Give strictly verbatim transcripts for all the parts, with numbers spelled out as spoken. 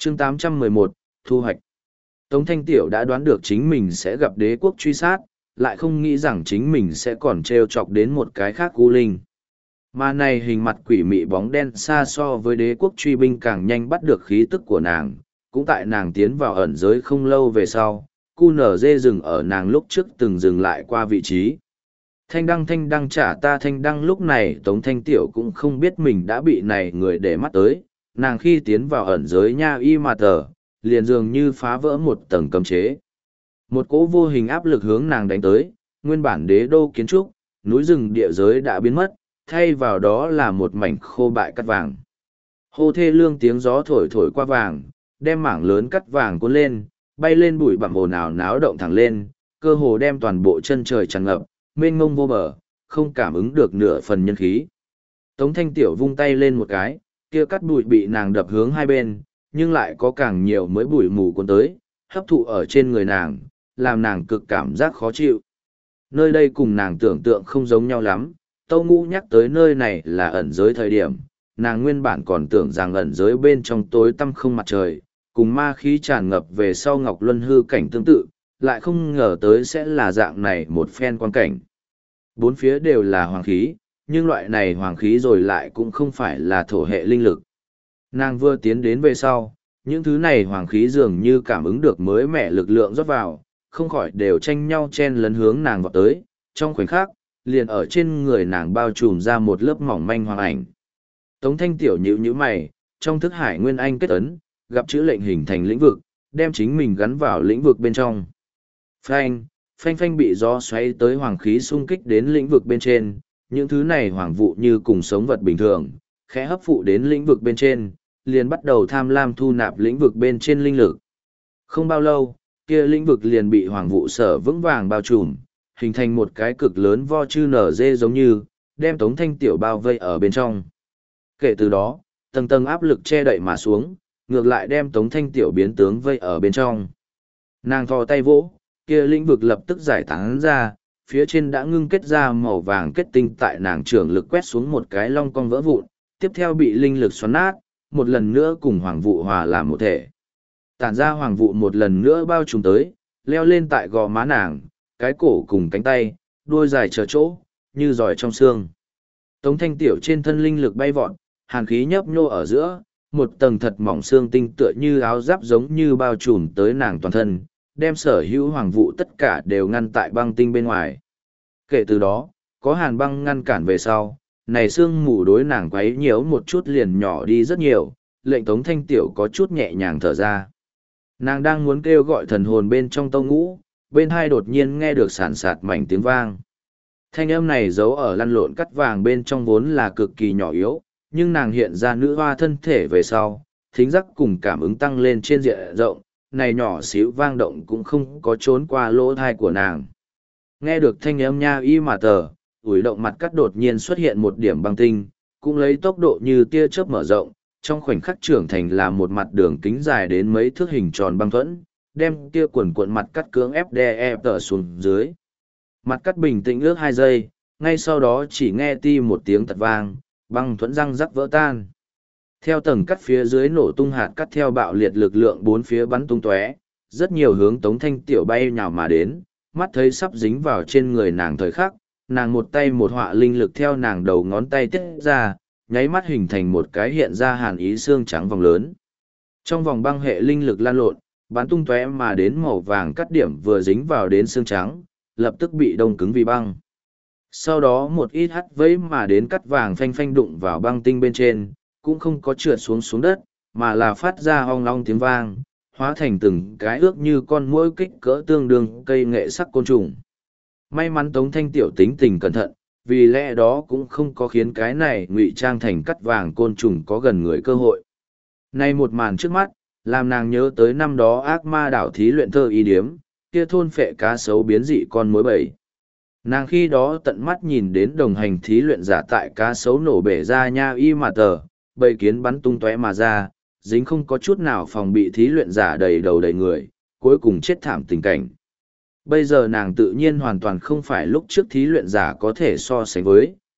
chương tám trăm mười một, thu hoạch. Tống Thanh Tiểu đã đoán được chính mình sẽ gặp đế quốc truy sát, lại không nghĩ rằng chính mình sẽ còn trêu chọc đến một cái khác U Linh. Mà này hình mặt quỷ mị bóng đen xa so với đế quốc truy binh càng nhanh bắt được khí tức của nàng, cũng tại nàng tiến vào ẩn giới không lâu về sau, cu nở dê dừng ở nàng lúc trước từng dừng lại qua vị trí. Thanh đăng thanh đăng trả ta thanh đăng lúc này Tống Thanh Tiểu cũng không biết mình đã bị này người để mắt tới, nàng khi tiến vào ẩn giới nha y mà tờ, liền dường như phá vỡ một tầng cấm chế. Một cỗ vô hình áp lực hướng nàng đánh tới, nguyên bản đế đô kiến trúc, núi rừng địa giới đã biến mất, thay vào đó là một mảnh khô bại cắt vàng. Hô thê lương tiếng gió thổi thổi qua vàng, đem mảng lớn cắt vàng cuốn lên, bay lên bụi bặm ồn ào náo động thẳng lên, cơ hồ đem toàn bộ chân trời tràn ngập, mênh mông vô bờ, không cảm ứng được nửa phần nhân khí. Tống Thanh Tiểu vung tay lên một cái, kia cắt bụi bị nàng đập hướng hai bên, nhưng lại có càng nhiều mới bụi mù cuốn tới, hấp thụ ở trên người nàng, làm nàng cực cảm giác khó chịu. Nơi đây cùng nàng tưởng tượng không giống nhau lắm, Tâu Ngũ nhắc tới nơi này là ẩn giới thời điểm, nàng nguyên bản còn tưởng rằng ẩn giới bên trong tối tăm không mặt trời, cùng ma khí tràn ngập về sau Ngọc Luân hư cảnh tương tự, lại không ngờ tới sẽ là dạng này một phen quan cảnh. Bốn phía đều là hoàng khí, nhưng loại này hoàng khí rồi lại cũng không phải là thổ hệ linh lực. Nàng vừa tiến đến về sau, những thứ này hoàng khí dường như cảm ứng được mới mẻ lực lượng rót vào, không khỏi đều tranh nhau chen lấn hướng nàng vào tới, trong khoảnh khắc, liền ở trên người nàng bao trùm ra một lớp mỏng manh hoàng ảnh. Tống Thanh Tiểu nhíu nhíu mày, trong thức hải nguyên anh kết ấn, gặp chữ lệnh hình thành lĩnh vực, đem chính mình gắn vào lĩnh vực bên trong. Phanh, phanh phanh bị gió xoáy tới hoàng khí xung kích đến lĩnh vực bên trên, những thứ này hoàng vụ như cùng sống vật bình thường, khẽ hấp phụ đến lĩnh vực bên trên, liền bắt đầu tham lam thu nạp lĩnh vực bên trên linh lực. Không bao lâu, kia lĩnh vực liền bị hoàng vụ sở vững vàng bao trùm, hình thành một cái cực lớn vo chư nở dê giống như, đem Tống Thanh Tiểu bao vây ở bên trong. Kể từ đó, tầng tầng áp lực che đậy mà xuống, ngược lại đem Tống Thanh Tiểu biến tướng vây ở bên trong. Nàng thò tay vỗ, kia lĩnh vực lập tức giải tán ra, phía trên đã ngưng kết ra màu vàng kết tinh tại nàng trưởng lực quét xuống một cái long cong vỡ vụn, tiếp theo bị linh lực xoắn nát, một lần nữa cùng hoàng vụ hòa làm một thể. Tản ra hoàng vụ một lần nữa bao trùm tới, leo lên tại gò má nàng, cái cổ cùng cánh tay, đuôi dài chờ chỗ, như giỏi trong xương. Tống Thanh Tiểu trên thân linh lực bay vọt, hàn khí nhấp nhô ở giữa, một tầng thật mỏng xương tinh tựa như áo giáp giống như bao trùm tới nàng toàn thân, đem sở hữu hoàng vụ tất cả đều ngăn tại băng tinh bên ngoài. Kể từ đó, có hàn băng ngăn cản về sau, này xương mù đối nàng quấy nhiễu một chút liền nhỏ đi rất nhiều, lệnh Tống Thanh Tiểu có chút nhẹ nhàng thở ra. Nàng đang muốn kêu gọi thần hồn bên trong Tâu Ngũ, bên hai đột nhiên nghe được sàn sạt mảnh tiếng vang. Thanh âm này giấu ở lăn lộn cắt vàng bên trong vốn là cực kỳ nhỏ yếu, nhưng nàng hiện ra nữ hoa thân thể về sau, thính giác cùng cảm ứng tăng lên trên diện rộng, này nhỏ xíu vang động cũng không có trốn qua lỗ thai của nàng. Nghe được thanh âm nha y mà tờ, ủi động mặt cắt đột nhiên xuất hiện một điểm băng tinh, cũng lấy tốc độ như tia chớp mở rộng, trong khoảnh khắc trưởng thành là một mặt đường kính dài đến mấy thước hình tròn băng thuẫn, đem tia quần cuộn mặt cắt cưỡng ép đè ép tờ xuống dưới. Mặt cắt bình tĩnh ước hai giây, ngay sau đó chỉ nghe ti một tiếng tật vang, băng thuẫn răng rắc vỡ tan. Theo tầng cắt phía dưới nổ tung hạt cắt theo bạo liệt lực lượng bốn phía bắn tung tóe, rất nhiều hướng Tống Thanh Tiểu bay nhào mà đến, mắt thấy sắp dính vào trên người nàng thời khắc, nàng một tay một họa linh lực theo nàng đầu ngón tay tiết ra, nháy mắt hình thành một cái hiện ra hàn ý xương trắng vòng lớn. Trong vòng băng hệ linh lực lan lộn, bắn tung tóe mà đến màu vàng cắt điểm vừa dính vào đến xương trắng, lập tức bị đông cứng vì băng. Sau đó một ít hắt vẫy mà đến cắt vàng phanh phanh đụng vào băng tinh bên trên, cũng không có trượt xuống xuống đất, mà là phát ra ong long tiếng vang, hóa thành từng cái ước như con muỗi kích cỡ tương đương cây nghệ sắc côn trùng. May mắn Tống Thanh Tiểu tính tình cẩn thận, vì lẽ đó cũng không có khiến cái này ngụy trang thành cắt vàng côn trùng có gần người cơ hội. Nay một màn trước mắt, làm nàng nhớ tới năm đó ác ma đảo thí luyện thơ y điếm, kia thôn phệ cá sấu biến dị con mối bầy. Nàng khi đó tận mắt nhìn đến đồng hành thí luyện giả tại cá sấu nổ bể ra nha y mà tờ, bầy kiến bắn tung tóe mà ra, dính không có chút nào phòng bị thí luyện giả đầy đầu đầy người, cuối cùng chết thảm tình cảnh. Bây giờ nàng tự nhiên hoàn toàn không phải lúc trước thí luyện giả có thể so sánh với,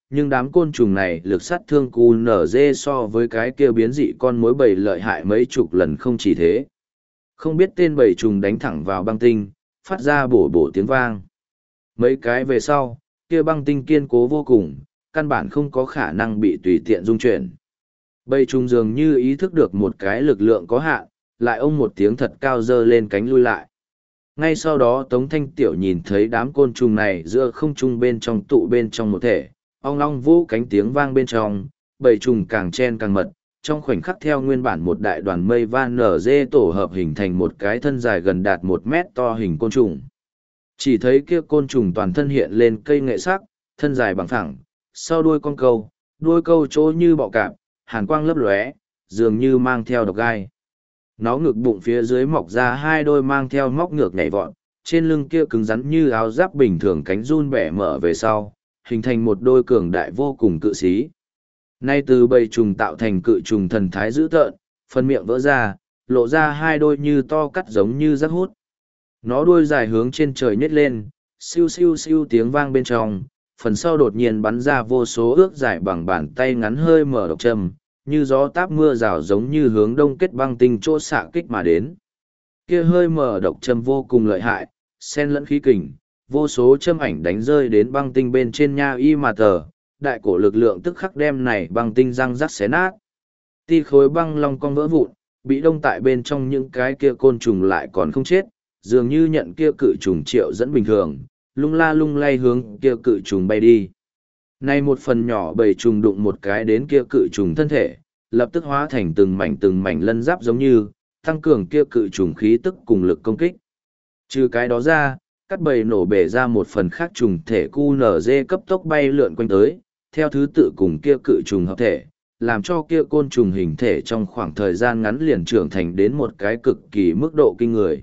nhưng đám côn trùng này lực sát thương cu nở dê so với cái kia biến dị con mối bầy lợi hại mấy chục lần không chỉ thế. Không biết tên bầy trùng đánh thẳng vào băng tinh, phát ra bổ bổ tiếng vang. Mấy cái về sau, kia băng tinh kiên cố vô cùng, căn bản không có khả năng bị tùy tiện dung chuyển. Bầy trùng dường như ý thức được một cái lực lượng có hạn, lại ông một tiếng thật cao dơ lên cánh lui lại. Ngay sau đó Tống Thanh Tiểu nhìn thấy đám côn trùng này giữa không trung bên trong tụ bên trong một thể, ong long vũ cánh tiếng vang bên trong, bầy trùng càng chen càng mật, trong khoảnh khắc theo nguyên bản một đại đoàn mây van nở dê tổ hợp hình thành một cái thân dài gần đạt một mét to hình côn trùng. Chỉ thấy kia côn trùng toàn thân hiện lên cây nghệ sắc, thân dài bằng phẳng, sau đuôi con câu, đuôi câu chỗ như bọ cạp, hàn quang lấp lóe, dường như mang theo độc gai. Nó ngực bụng phía dưới mọc ra hai đôi mang theo móc ngược nhảy vọt, trên lưng kia cứng rắn như áo giáp bình thường, cánh run bẻ mở về sau, hình thành một đôi cường đại vô cùng cự xí. Nay từ bầy trùng tạo thành cự trùng thần thái dữ tợn, phần miệng vỡ ra, lộ ra hai đôi như to cắt giống như rác hút. Nó đuôi dài hướng trên trời nhét lên, siêu siêu siêu tiếng vang bên trong, phần sau đột nhiên bắn ra vô số ước dài bằng bàn tay ngắn hơi mở độc châm, như gió táp mưa rào giống như hướng đông kết băng tinh chỗ xạ kích mà đến. Kia hơi mở độc châm vô cùng lợi hại, xen lẫn khí kình, vô số châm ảnh đánh rơi đến băng tinh bên trên nha y mà tờ, đại cổ lực lượng tức khắc đem này băng tinh răng rắc xé nát. Ti khối băng long cong vỡ vụn, bị đông tại bên trong những cái kia côn trùng lại còn không chết, dường như nhận kia cự trùng triệu dẫn bình thường, lung la lung lay hướng kia cự trùng bay đi. Nay một phần nhỏ bầy trùng đụng một cái đến kia cự trùng thân thể, lập tức hóa thành từng mảnh từng mảnh lân giáp giống như, tăng cường kia cự trùng khí tức cùng lực công kích. Trừ cái đó ra, cắt bầy nổ bể ra một phần khác trùng thể cu nở dê cấp tốc bay lượn quanh tới, theo thứ tự cùng kia cự trùng hợp thể, làm cho kia côn trùng hình thể trong khoảng thời gian ngắn liền trưởng thành đến một cái cực kỳ mức độ kinh người.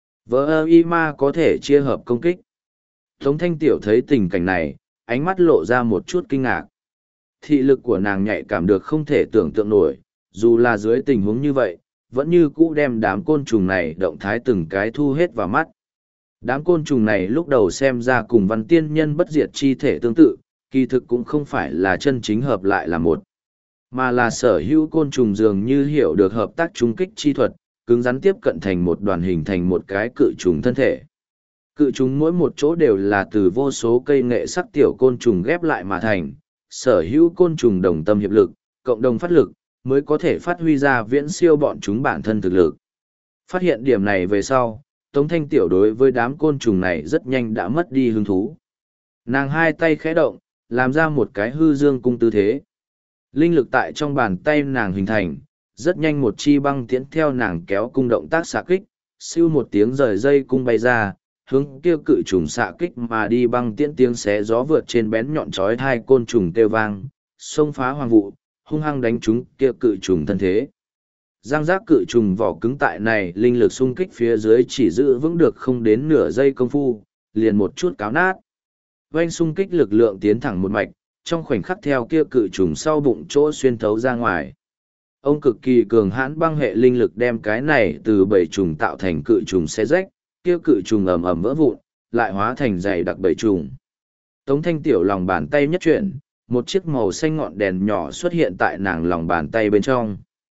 Vỡ y ma có thể chia hợp công kích. Tống Thanh Tiểu thấy tình cảnh này, ánh mắt lộ ra một chút kinh ngạc. Thị lực của nàng nhạy cảm được không thể tưởng tượng nổi, dù là dưới tình huống như vậy, vẫn như cũ đem đám côn trùng này động thái từng cái thu hết vào mắt. Đám côn trùng này lúc đầu xem ra cùng văn tiên nhân bất diệt chi thể tương tự, kỳ thực cũng không phải là chân chính hợp lại là một, mà là sở hữu côn trùng dường như hiểu được hợp tác trung kích chi thuật, cứng rắn tiếp cận thành một đoàn hình thành một cái cự trùng thân thể. Cự trùng mỗi một chỗ đều là từ vô số cây nghệ sắc tiểu côn trùng ghép lại mà thành, sở hữu côn trùng đồng tâm hiệp lực, cộng đồng phát lực, mới có thể phát huy ra viễn siêu bọn chúng bản thân thực lực. Phát hiện điểm này về sau, Tống Thanh Tiểu đối với đám côn trùng này rất nhanh đã mất đi hứng thú. Nàng hai tay khẽ động, làm ra một cái hư dương cung tư thế. Linh lực tại trong bàn tay nàng hình thành, rất nhanh một chi băng tiễn theo nàng kéo cung động tác xạ kích, siêu một tiếng rời dây cung bay ra, hướng kia cự trùng xạ kích mà đi, băng tiễn tiếng xé gió vượt trên bén nhọn chói hai côn trùng kêu vang, xông phá hoàng vụ, hung hăng đánh trúng kia cự trùng thân thế. Giang giác cự trùng vỏ cứng tại này linh lực xung kích phía dưới chỉ giữ vững được không đến nửa giây công phu, liền một chút cáo nát. Vành xung kích lực lượng tiến thẳng một mạch, trong khoảnh khắc theo kia cự trùng sau bụng chỗ xuyên thấu ra ngoài. Ông cực kỳ cường hãn băng hệ linh lực đem cái này từ bảy trùng tạo thành cự trùng xé rách, kia cự trùng ầm ầm vỡ vụn, lại hóa thành dày đặc bảy trùng. Tống Thanh Tiểu lòng bàn tay nhất chuyển, một chiếc màu xanh ngọn đèn nhỏ xuất hiện tại nàng lòng bàn tay bên trong.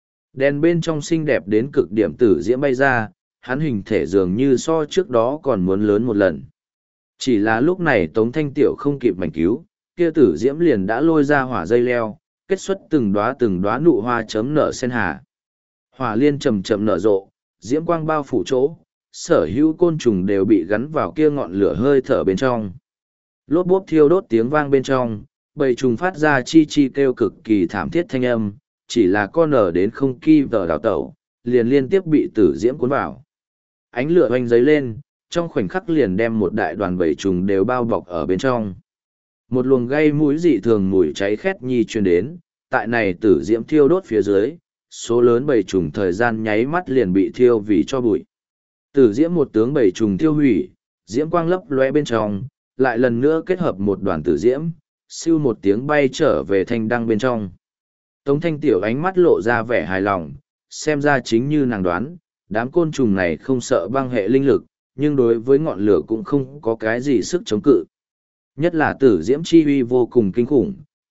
Đèn bên trong xinh đẹp đến cực điểm tử diễm bay ra, hắn hình thể dường như so trước đó còn muốn lớn một lần. Chỉ là lúc này Tống Thanh Tiểu không kịp mảnh cứu, kia tử diễm liền đã lôi ra hỏa dây leo, kết xuất từng đóa từng đóa nụ hoa chấm nở sen hà. Hỏa liên chậm chậm nở rộ, diễm quang bao phủ chỗ, sở hữu côn trùng đều bị gắn vào kia ngọn lửa hơi thở bên trong. Lốp bốp thiêu đốt tiếng vang bên trong, bầy trùng phát ra chi chi kêu cực kỳ thảm thiết thanh âm, chỉ là con nở đến không ki vờ đào tẩu, liền liên tiếp bị tử diễm cuốn vào. Ánh lửa oanh giấy lên, trong khoảnh khắc liền đem một đại đoàn bầy trùng đều bao bọc ở bên trong. Một luồng gây mũi dị thường mùi cháy khét nhi truyền đến, tại này tử diễm thiêu đốt phía dưới, số lớn bầy trùng thời gian nháy mắt liền bị thiêu vì cho bụi. Tử diễm một tướng bầy trùng tiêu hủy, diễm quang lấp lóe bên trong, lại lần nữa kết hợp một đoàn tử diễm, siêu một tiếng bay trở về thanh đăng bên trong. Tống Thanh Tiểu ánh mắt lộ ra vẻ hài lòng, xem ra chính như nàng đoán, đám côn trùng này không sợ băng hệ linh lực, nhưng đối với ngọn lửa cũng không có cái gì sức chống cự. Nhất là tử diễm chi uy vô cùng kinh khủng,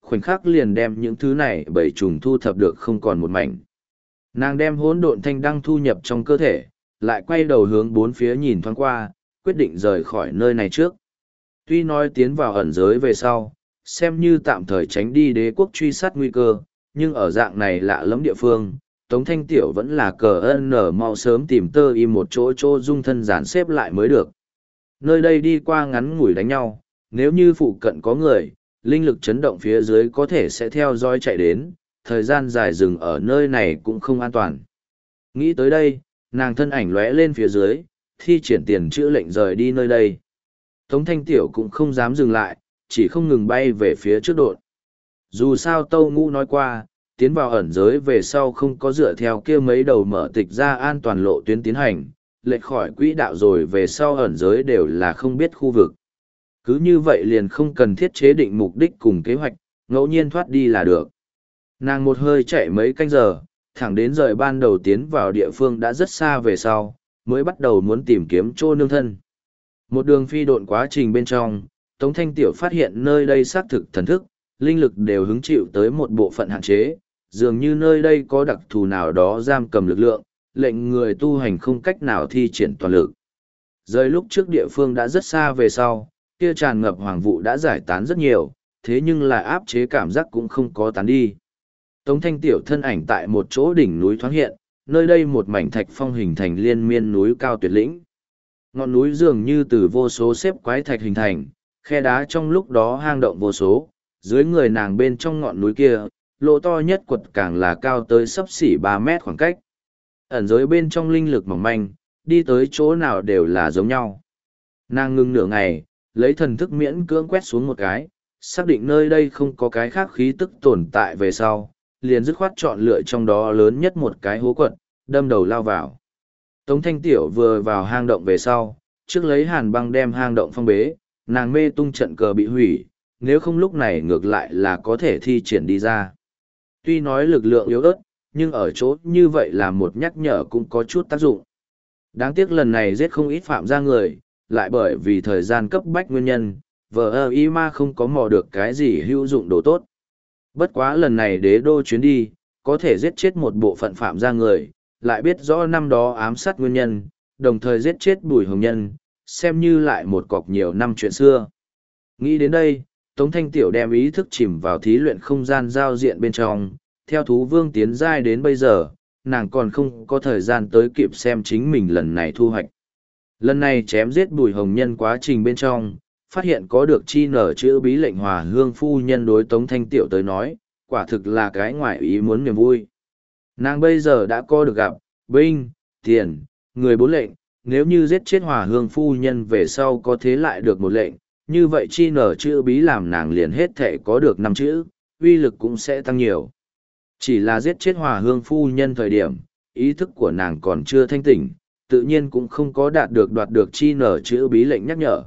khoảnh khắc liền đem những thứ này bảy trùng thu thập được không còn một mảnh. Nàng đem hỗn độn thanh đăng thu nhập trong cơ thể, lại quay đầu hướng bốn phía nhìn thoáng qua, quyết định rời khỏi nơi này trước. Tuy nói tiến vào ẩn giới về sau, xem như tạm thời tránh đi đế quốc truy sát nguy cơ, nhưng ở dạng này lạ lẫm địa phương, Tống Thanh Tiểu vẫn là cờ ân nở mau sớm tìm tơ im một chỗ chỗ dung thân dàn xếp lại mới được. Nơi đây đi qua ngắn ngủi đánh nhau, nếu như phụ cận có người, linh lực chấn động phía dưới có thể sẽ theo dõi chạy đến, thời gian dài dừng ở nơi này cũng không an toàn. Nghĩ tới đây, nàng thân ảnh lóe lên phía dưới, thi triển tiền chữ lệnh rời đi nơi đây. Tống Thanh Tiểu cũng không dám dừng lại, chỉ không ngừng bay về phía trước đột. Dù sao Tâu Ngũ nói qua, tiến vào ẩn giới về sau không có dựa theo kia mấy đầu mở tịch ra an toàn lộ tuyến tiến hành, lệch khỏi quỹ đạo rồi về sau ẩn giới đều là không biết khu vực. Cứ như vậy liền không cần thiết chế định mục đích cùng kế hoạch, ngẫu nhiên thoát đi là được. Nàng một hơi chạy mấy canh giờ, thẳng đến rời ban đầu tiến vào địa phương đã rất xa về sau, mới bắt đầu muốn tìm kiếm chỗ nương thân. Một đường phi độn quá trình bên trong, Tống Thanh Tiểu phát hiện nơi đây xác thực thần thức, linh lực đều hứng chịu tới một bộ phận hạn chế, dường như nơi đây có đặc thù nào đó giam cầm lực lượng, lệnh người tu hành không cách nào thi triển toàn lực. Rời lúc trước địa phương đã rất xa về sau, kia tràn ngập hoàng vụ đã giải tán rất nhiều, thế nhưng lại áp chế cảm giác cũng không có tán đi. Tống Thanh Tiểu thân ảnh tại một chỗ đỉnh núi thoáng hiện, nơi đây một mảnh thạch phong hình thành liên miên núi cao tuyệt lĩnh. Ngọn núi dường như từ vô số xếp quái thạch hình thành, khe đá trong lúc đó hang động vô số, dưới người nàng bên trong ngọn núi kia, lỗ to nhất quật càng là cao tới sấp xỉ ba mét khoảng cách. Ẩn giới bên trong linh lực mỏng manh, đi tới chỗ nào đều là giống nhau. Nàng ngưng nửa ngày, lấy thần thức miễn cưỡng quét xuống một cái, xác định nơi đây không có cái khác khí tức tồn tại về sau, liền dứt khoát chọn lựa trong đó lớn nhất một cái hố quật, đâm đầu lao vào. Tống Thanh Tiểu vừa vào hang động về sau, trước lấy hàn băng đem hang động phong bế, nàng mê tung trận cờ bị hủy, nếu không lúc này ngược lại là có thể thi triển đi ra. Tuy nói lực lượng yếu ớt, nhưng ở chỗ như vậy là một nhắc nhở cũng có chút tác dụng. Đáng tiếc lần này giết không ít phạm ra người, lại bởi vì thời gian cấp bách nguyên nhân, vờ ơ y ma không có mò được cái gì hữu dụng đồ tốt. Bất quá lần này đế đô chuyến đi, có thể giết chết một bộ phận phạm ra người, lại biết rõ năm đó ám sát nguyên nhân, đồng thời giết chết Bùi Hồng Nhân, xem như lại một cọc nhiều năm chuyện xưa. Nghĩ đến đây, Tống Thanh Tiểu đem ý thức chìm vào thí luyện không gian giao diện bên trong, theo thú vương tiến giai đến bây giờ, nàng còn không có thời gian tới kịp xem chính mình lần này thu hoạch. Lần này chém giết Bùi Hồng Nhân quá trình bên trong, phát hiện có được chi nở chữ bí lệnh hòa hương phu nhân đối Tống Thanh Tiểu tới nói, quả thực là cái ngoại ý muốn niềm vui. Nàng bây giờ đã có được gặp, binh, tiền, người bốn lệnh, nếu như giết chết hòa hương phu nhân về sau có thế lại được một lệnh, như vậy chi nở chữ bí làm nàng liền hết thể có được năm chữ, uy lực cũng sẽ tăng nhiều. Chỉ là giết chết hòa hương phu nhân thời điểm, ý thức của nàng còn chưa thanh tỉnh, tự nhiên cũng không có đạt được đoạt được chi nở chữ bí lệnh nhắc nhở.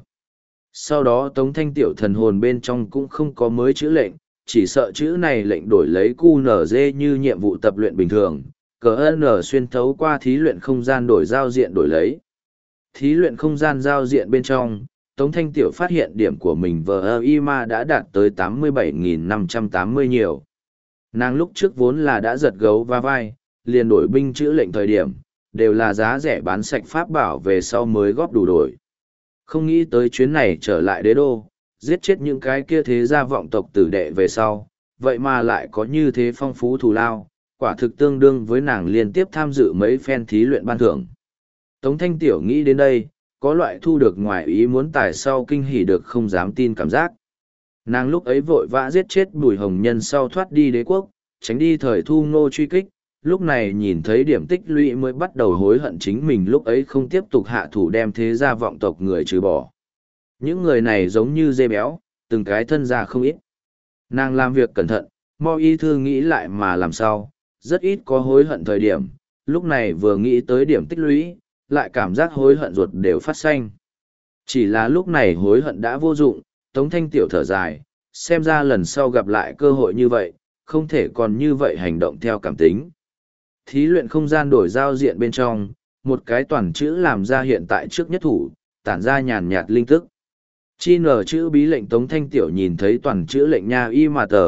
Sau đó Tống Thanh Tiểu thần hồn bên trong cũng không có mới chữ lệnh, chỉ sợ chữ này lệnh đổi lấy cu nở dê như nhiệm vụ tập luyện bình thường, cờ nở xuyên thấu qua thí luyện không gian đổi giao diện đổi lấy. Thí luyện không gian giao diện bên trong, Tống Thanh Tiểu phát hiện điểm của mình vờ i ma đã đạt tới tám mươi bảy nghìn năm trăm tám mươi nhiều. Nàng lúc trước vốn là đã giật gấu va vai, liền đổi binh chữ lệnh thời điểm, đều là giá rẻ bán sạch pháp bảo về sau mới góp đủ đổi. Không nghĩ tới chuyến này trở lại đế đô, giết chết những cái kia thế gia vọng tộc tử đệ về sau, vậy mà lại có như thế phong phú thù lao, quả thực tương đương với nàng liên tiếp tham dự mấy phen thí luyện ban thưởng. Tống Thanh Tiểu nghĩ đến đây, có loại thu được ngoài ý muốn tài sau kinh hỉ được không dám tin cảm giác. Nàng lúc ấy vội vã giết chết Bùi Hồng Nhân sau thoát đi đế quốc, tránh đi thời Thu Ngô truy kích, lúc này nhìn thấy điểm tích lũy mới bắt đầu hối hận chính mình lúc ấy không tiếp tục hạ thủ đem thế gia vọng tộc người trừ bỏ. Những người này giống như dê béo, từng cái thân ra không ít. Nàng làm việc cẩn thận, Mo Y Thư nghĩ lại mà làm sao, rất ít có hối hận thời điểm, lúc này vừa nghĩ tới điểm tích lũy, lại cảm giác hối hận ruột đều phát xanh. Chỉ là lúc này hối hận đã vô dụng, Tống Thanh Tiểu thở dài, xem ra lần sau gặp lại cơ hội như vậy, không thể còn như vậy hành động theo cảm tính. Thí luyện không gian đổi giao diện bên trong, một cái toàn chữ làm ra hiện tại trước nhất thủ, tản ra nhàn nhạt linh tức. Chi nở chữ bí lệnh Tống Thanh Tiểu nhìn thấy toàn chữ lệnh nha y mà tờ,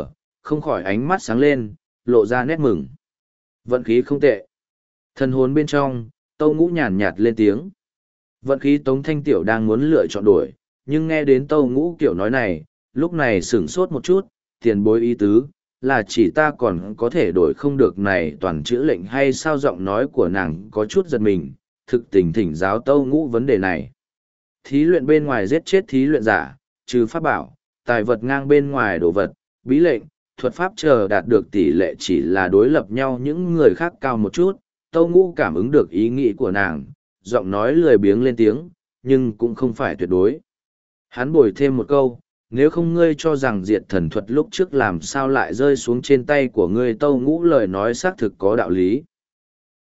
không khỏi ánh mắt sáng lên, lộ ra nét mừng. Vận khí không tệ. Thần hồn bên trong, Tâu Ngũ nhàn nhạt lên tiếng. Vận khí Tống Thanh Tiểu đang muốn lựa chọn đổi, nhưng nghe đến Tâu Ngũ kiểu nói này, lúc này sửng sốt một chút, tiền bối ý tứ, là chỉ ta còn có thể đổi không được này toàn chữ lệnh hay sao giọng nói của nàng có chút giật mình, thực tình thỉnh giáo Tâu Ngũ vấn đề này. Thí luyện bên ngoài giết chết thí luyện giả, trừ pháp bảo, tài vật ngang bên ngoài đồ vật, bí lệnh, thuật pháp chờ đạt được tỷ lệ chỉ là đối lập nhau những người khác cao một chút. Tâu Ngũ cảm ứng được ý nghĩ của nàng, giọng nói lười biếng lên tiếng, nhưng cũng không phải tuyệt đối. Hắn bồi thêm một câu, nếu không ngươi cho rằng diệt thần thuật lúc trước làm sao lại rơi xuống trên tay của ngươi. Tâu Ngũ lời nói xác thực có đạo lý.